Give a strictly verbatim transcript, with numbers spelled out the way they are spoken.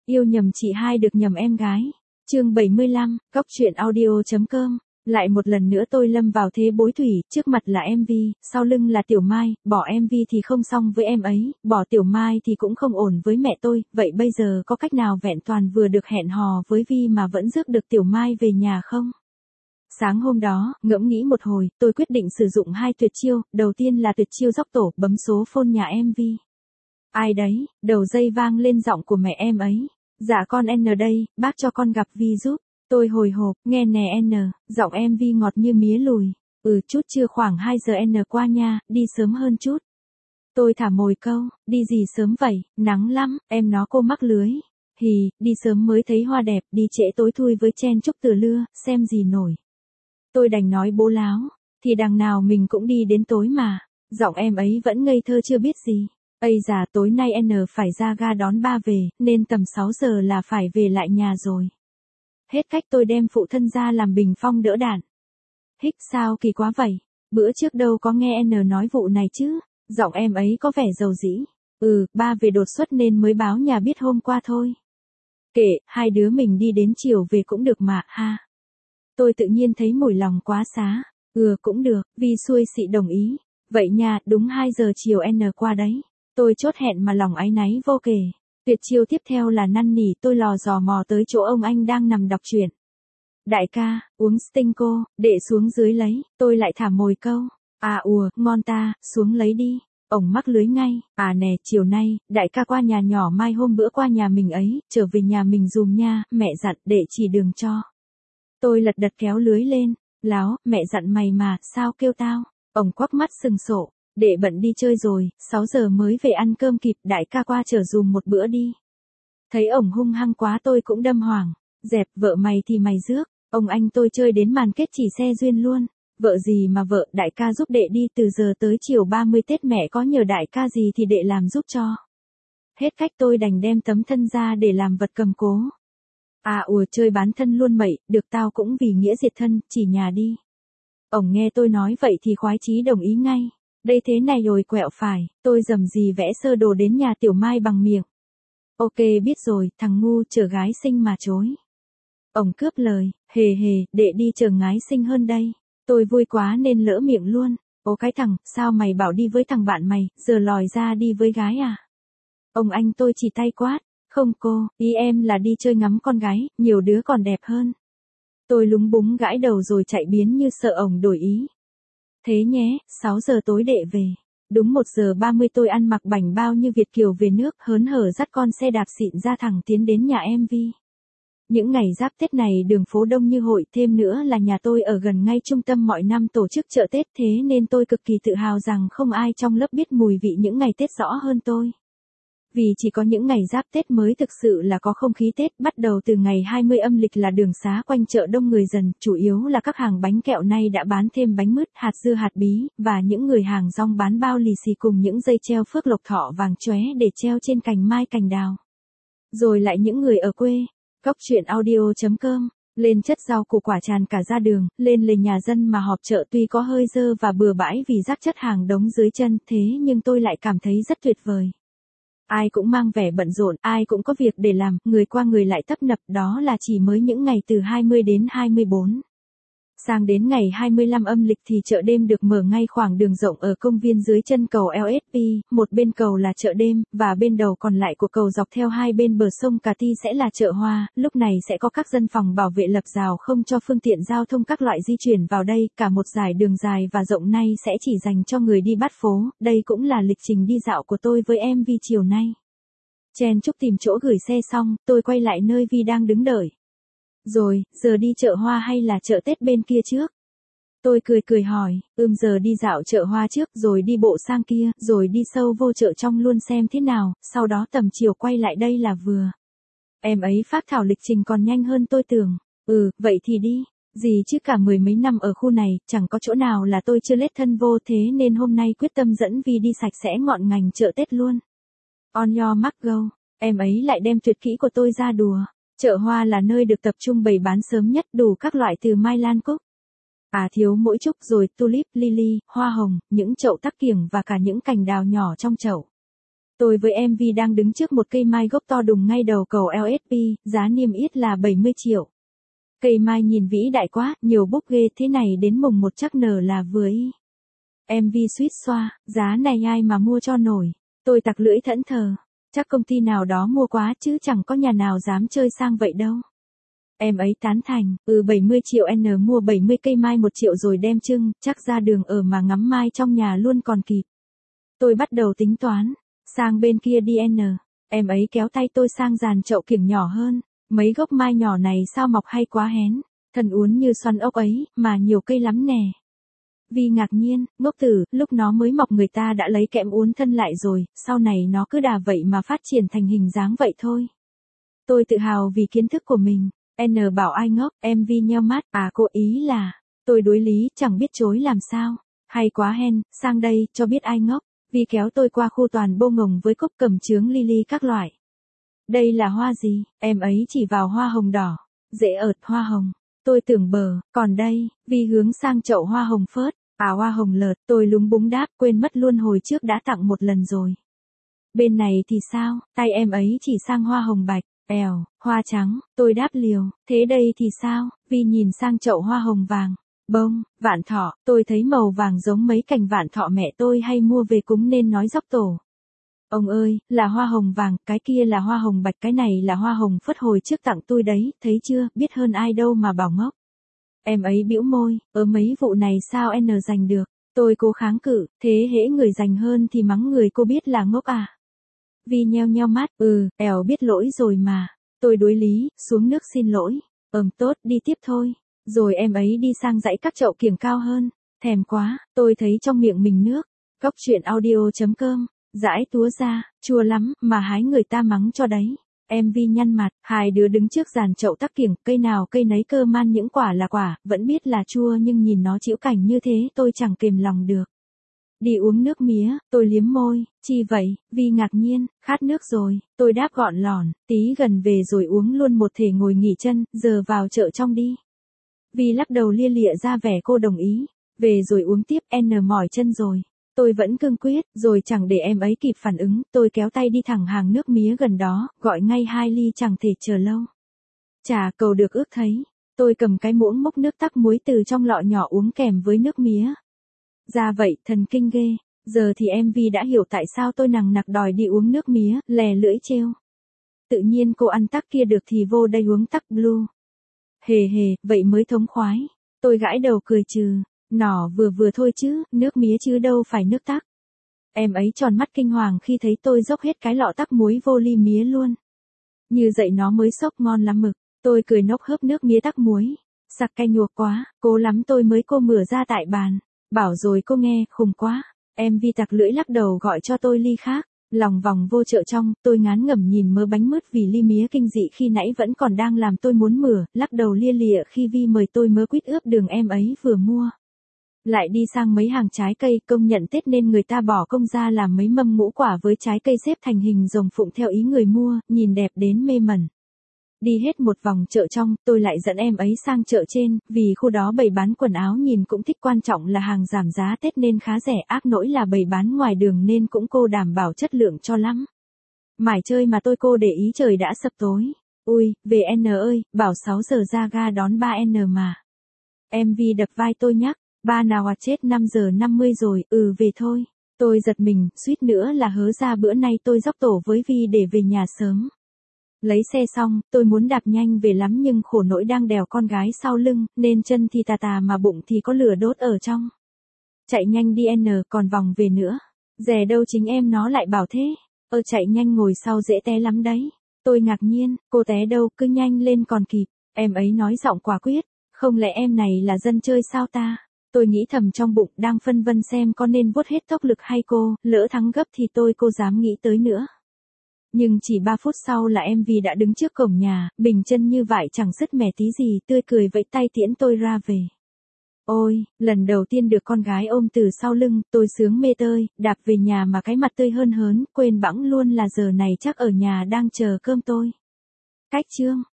Yêu nhầm chị hai được nhầm em gái. Chương bảy mươi lăm, Cóc truyện audio.com. Lại một lần nữa tôi lâm vào thế bối thủy, trước mặt là em vê, sau lưng là Tiểu Mai, bỏ em vê thì không xong với em ấy, bỏ Tiểu Mai thì cũng không ổn với mẹ tôi, vậy bây giờ có cách nào vẹn toàn vừa được hẹn hò với Vi mà vẫn rước được Tiểu Mai về nhà không? Sáng hôm đó, ngẫm nghĩ một hồi, tôi quyết định sử dụng hai tuyệt chiêu, đầu tiên là tuyệt chiêu dốc tổ, bấm số phone nhà em vê. Ai đấy, đầu dây vang lên giọng của mẹ em ấy. Dạ con N đây, bác cho con gặp Vi giúp. Tôi hồi hộp, nghe nè N, giọng em Vi ngọt như mía lùi. Ừ chút chưa khoảng hai giờ N qua nha, đi sớm hơn chút. Tôi thả mồi câu, đi gì sớm vậy, nắng lắm, em nó cô mắc lưới. Hì, đi sớm mới thấy hoa đẹp, đi trễ tối thui với chen chúc từ lưa, xem gì nổi. Tôi đành nói bố láo, thì đằng nào mình cũng đi đến tối mà. Giọng em ấy vẫn ngây thơ chưa biết gì. Ây già tối nay N phải ra ga đón ba về, nên tầm sáu giờ là phải về lại nhà rồi. Hết cách tôi đem phụ thân ra làm bình phong đỡ đạn. Hích sao kỳ quá vậy, bữa trước đâu có nghe N nói vụ này chứ, giọng em ấy có vẻ dầu dĩ. Ừ, ba về đột xuất nên mới báo nhà biết hôm qua thôi. Kệ, hai đứa mình đi đến chiều về cũng được mà, ha. Tôi tự nhiên thấy mủi lòng quá xá. Ừ cũng được, Vi xuôi xị đồng ý. Vậy nha, đúng hai giờ chiều N qua đấy. Tôi chốt hẹn mà lòng áy náy vô kể. Tuyệt chiêu tiếp theo là năn nỉ tôi lò dò mò tới chỗ ông anh đang nằm đọc truyện. Đại ca, uống Stinko, đệ xuống dưới lấy, tôi lại thả mồi câu. À ùa, ngon ta, xuống lấy đi. Ổng mắc lưới ngay, à nè, chiều nay, đại ca qua nhà nhỏ mai hôm bữa qua nhà mình ấy, trở về nhà mình dùm nha, mẹ dặn, đệ chỉ đường cho. Tôi lật đật kéo lưới lên, láo, mẹ dặn mày mà, sao kêu tao, ổng quắc mắt sừng sộ. Đệ bận đi chơi rồi, sáu giờ mới về ăn cơm kịp, đại ca qua chở dùm một bữa đi. Thấy ổng hung hăng quá tôi cũng đâm hoảng, dẹp vợ mày thì mày rước, ông anh tôi chơi đến màn kết chỉ xe duyên luôn, vợ gì mà vợ, đại ca giúp đệ đi từ giờ tới chiều ba mươi Tết mẹ có nhờ đại ca gì thì đệ làm giúp cho. Hết cách tôi đành đem tấm thân ra để làm vật cầm cố. À ùa chơi bán thân luôn mậy, được tao cũng vì nghĩa diệt thân, chỉ nhà đi. Ổng nghe tôi nói vậy thì khoái chí đồng ý ngay. Đây thế này rồi quẹo phải, tôi dầm gì vẽ sơ đồ đến nhà Tiểu Mai bằng miệng. Ok biết rồi, thằng ngu chờ gái sinh mà chối. Ổng cướp lời, hề hề, đệ đi chờ gái sinh hơn đây. Tôi vui quá nên lỡ miệng luôn. Ô cái thằng, sao mày bảo đi với thằng bạn mày, giờ lòi ra đi với gái à? Ông anh tôi chỉ tay quát, không cô, ý em là đi chơi ngắm con gái, nhiều đứa còn đẹp hơn. Tôi lúng búng gãi đầu rồi chạy biến như sợ ổng đổi ý. Thế nhé, sáu giờ tối đệ về. Đúng một giờ ba mươi tôi ăn mặc bảnh bao như Việt kiều về nước, hớn hở dắt con xe đạp xịn ra thẳng tiến đến nhà em vê. Những ngày giáp Tết này đường phố đông như hội, thêm nữa là nhà tôi ở gần ngay trung tâm mọi năm tổ chức chợ Tết, thế nên tôi cực kỳ tự hào rằng không ai trong lớp biết mùi vị những ngày Tết rõ hơn tôi. Vì chỉ có những ngày giáp Tết mới thực sự là có không khí Tết, bắt đầu từ ngày hai mươi âm lịch là đường xá quanh chợ đông người dần, chủ yếu là các hàng bánh kẹo nay đã bán thêm bánh mứt, hạt dưa hạt bí, và những người hàng rong bán bao lì xì cùng những dây treo phước lộc thọ vàng chóe để treo trên cành mai cành đào. Rồi lại những người ở quê, Cóc truyện audio.com, lên chất rau củ quả tràn cả ra đường, lên lề nhà dân mà họp chợ tuy có hơi dơ và bừa bãi vì rác chất hàng đống dưới chân, thế nhưng tôi lại cảm thấy rất tuyệt vời. Ai cũng mang vẻ bận rộn, ai cũng có việc để làm, người qua người lại tấp nập, đó là chỉ mới những ngày từ hai mươi đến hai mươi bốn. Sang đến ngày hai mươi lăm âm lịch thì chợ đêm được mở ngay khoảng đường rộng ở công viên dưới chân cầu lờ ét pê, một bên cầu là chợ đêm, và bên đầu còn lại của cầu dọc theo hai bên bờ sông Cà Ti sẽ là chợ hoa, lúc này sẽ có các dân phòng bảo vệ lập rào không cho phương tiện giao thông các loại di chuyển vào đây, cả một dải đường dài và rộng này sẽ chỉ dành cho người đi bắt phố, đây cũng là lịch trình đi dạo của tôi với em vê chiều nay. Chen chúc tìm chỗ gửi xe xong, tôi quay lại nơi Vi đang đứng đợi. Rồi, giờ đi chợ hoa hay là chợ Tết bên kia trước? Tôi cười cười hỏi, ừm giờ đi dạo chợ hoa trước rồi đi bộ sang kia, rồi đi sâu vô chợ trong luôn xem thế nào, sau đó tầm chiều quay lại đây là vừa. Em ấy phác thảo lịch trình còn nhanh hơn tôi tưởng. Ừ, vậy thì đi. Gì chứ cả mười mấy năm ở khu này, chẳng có chỗ nào là tôi chưa lết thân vô, thế nên hôm nay quyết tâm dẫn Vi đi sạch sẽ ngọn ngành chợ Tết luôn. On your mark go, em ấy lại đem tuyệt kỹ của tôi ra đùa. Chợ hoa là nơi được tập trung bày bán sớm nhất, đủ các loại từ mai lan cúc. À thiếu mỗi trúc rồi tulip, lily, hoa hồng, những chậu tắc kiểng và cả những cành đào nhỏ trong chậu. Tôi với em vê đang đứng trước một cây mai gốc to đùng ngay đầu cầu lờ ét pê, giá niêm yết là bảy mươi triệu. Cây mai nhìn vĩ đại quá, nhiều búp ghê thế này đến mùng một chắc nở là vừa ý. em vê suýt xoa, giá này ai mà mua cho nổi. Tôi tặc lưỡi thẫn thờ. Chắc công ty nào đó mua quá chứ chẳng có nhà nào dám chơi sang vậy đâu. Em ấy tán thành, ừ bảy mươi triệu N mua bảy mươi cây mai một triệu rồi đem trưng, chắc ra đường ở mà ngắm mai trong nhà luôn còn kịp. Tôi bắt đầu tính toán, sang bên kia đi N. Em ấy kéo tay tôi sang dàn chậu kiểng nhỏ hơn, mấy gốc mai nhỏ này sao mọc hay quá hén, thân uốn như xoăn ốc ấy, mà nhiều cây lắm nè. Vi ngạc nhiên, ngốc tử, lúc nó mới mọc người ta đã lấy kẽm uốn thân lại rồi, sau này nó cứ đà vậy mà phát triển thành hình dáng vậy thôi. Tôi tự hào vì kiến thức của mình. N bảo ai ngốc, em Vi nheo mắt, à cô ý là, tôi đối lý, chẳng biết chối làm sao. Hay quá hen, sang đây, cho biết ai ngốc. Vi kéo tôi qua khu toàn bô ngồng với cốc cẩm chướng lily các loại. Đây là hoa gì? Em ấy chỉ vào hoa hồng đỏ. Dễ ợt hoa hồng. Tôi tưởng bờ, còn đây, Vi hướng sang chậu hoa hồng phớt. À hoa hồng lợt, tôi lúng búng đáp, quên mất luôn hồi trước đã tặng một lần rồi. Bên này thì sao, tay em ấy chỉ sang hoa hồng bạch, èo, hoa trắng, tôi đáp liều, thế đây thì sao, Vi nhìn sang chậu hoa hồng vàng, bông, vạn thọ, tôi thấy màu vàng giống mấy cành vạn thọ mẹ tôi hay mua về cúng nên nói dốc tổ. Ông ơi, là hoa hồng vàng, cái kia là hoa hồng bạch, cái này là hoa hồng phớt hồi trước tặng tôi đấy, thấy chưa, biết hơn ai đâu mà bảo ngốc. Em ấy bĩu môi, ở mấy vụ này sao N giành được, tôi cố kháng cự, thế hễ người giành hơn thì mắng người cô biết là ngốc à. Vi nheo nheo mắt, ừ, ẻo biết lỗi rồi mà, tôi đối lý, xuống nước xin lỗi, ừm tốt, đi tiếp thôi, rồi em ấy đi sang dãy các chậu kiểng cao hơn, thèm quá, tôi thấy trong miệng mình nước, Cóc truyện audio chấm com, dãi túa ra, chua lắm, mà hái người ta mắng cho đấy. Em Vi nhăn mặt, hai đứa đứng trước dàn chậu tắc kiểng, cây nào cây nấy cơ man những quả là quả, vẫn biết là chua nhưng nhìn nó chĩu cảnh như thế tôi chẳng kềm lòng được. Đi uống nước mía, tôi liếm môi, chi vậy, Vi ngạc nhiên, khát nước rồi, tôi đáp gọn lỏn, tí gần về rồi uống luôn một thể ngồi nghỉ chân, giờ vào chợ trong đi. Vi lắc đầu lia lịa ra vẻ cô đồng ý, về rồi uống tiếp, N mỏi chân rồi. Tôi vẫn cương quyết, rồi chẳng để em ấy kịp phản ứng, tôi kéo tay đi thẳng hàng nước mía gần đó, gọi ngay hai ly chẳng thể chờ lâu. Chà cầu được ước thấy, tôi cầm cái muỗng múc nước tắc muối từ trong lọ nhỏ uống kèm với nước mía. Ra vậy, thần kinh ghê, giờ thì em Vi đã hiểu tại sao tôi nằng nặc đòi đi uống nước mía, lè lưỡi trêu. Tự nhiên cô ăn tắc kia được thì vô đây uống tắc blue. Hề hề, vậy mới thống khoái. Tôi gãi đầu cười trừ. Nỏ vừa vừa thôi chứ, nước mía chứ đâu phải nước tắc. Em ấy tròn mắt kinh hoàng khi thấy tôi dốc hết cái lọ tắc muối vô ly mía luôn. Như vậy nó mới sốc ngon lắm mực, tôi cười nốc hớp nước mía tắc muối. Sặc cay nhuộc quá, cố lắm tôi mới cô mửa ra tại bàn. Bảo rồi cô nghe, khùng quá. Em Vi tặc lưỡi lắc đầu gọi cho tôi ly khác. Lòng vòng vô chợ trong, tôi ngán ngẩm nhìn mớ bánh mứt vì ly mía kinh dị khi nãy vẫn còn đang làm tôi muốn mửa, lắc đầu lia lịa khi Vi mời tôi mớ quýt ướp đường em ấy vừa mua. Lại đi sang mấy hàng trái cây, công nhận Tết nên người ta bỏ công ra làm mấy mâm ngũ quả với trái cây xếp thành hình rồng phụng theo ý người mua, nhìn đẹp đến mê mẩn. Đi hết một vòng chợ trong, tôi lại dẫn em ấy sang chợ trên, vì khu đó bày bán quần áo nhìn cũng thích, quan trọng là hàng giảm giá Tết nên khá rẻ, ác nỗi là bày bán ngoài đường nên cũng cô đảm bảo chất lượng cho lắm. Mải chơi mà tôi cô để ý trời đã sập tối. Ui, về N ơi, bảo sáu giờ ra ga đón ba N mà. Em Vi đập vai tôi nhắc. Ba nào à chết năm giờ năm mươi rồi, ừ về thôi. Tôi giật mình, suýt nữa là hớ ra bữa nay tôi dốc tổ với Vi để về nhà sớm. Lấy xe xong, tôi muốn đạp nhanh về lắm nhưng khổ nỗi đang đèo con gái sau lưng, nên chân thì tà tà mà bụng thì có lửa đốt ở trong. Chạy nhanh đi N còn vòng về nữa. Dè đâu chính em nó lại bảo thế. Ơ chạy nhanh ngồi sau dễ té lắm đấy. Tôi ngạc nhiên, cô té đâu cứ nhanh lên còn kịp. Em ấy nói giọng quả quyết. Không lẽ em này là dân chơi sao ta? Tôi nghĩ thầm trong bụng, đang phân vân xem có nên vuốt hết tốc lực hay cô, lỡ thắng gấp thì tôi cô dám nghĩ tới nữa. Nhưng chỉ ba phút sau là em Vi đã đứng trước cổng nhà, bình chân như vải chẳng sứt mẻ tí gì, tươi cười vẫy tay tiễn tôi ra về. Ôi, lần đầu tiên được con gái ôm từ sau lưng, tôi sướng mê tơi, đạp về nhà mà cái mặt tươi hơn hớn, quên bẵng luôn là giờ này chắc ở nhà đang chờ cơm tôi. Cách chương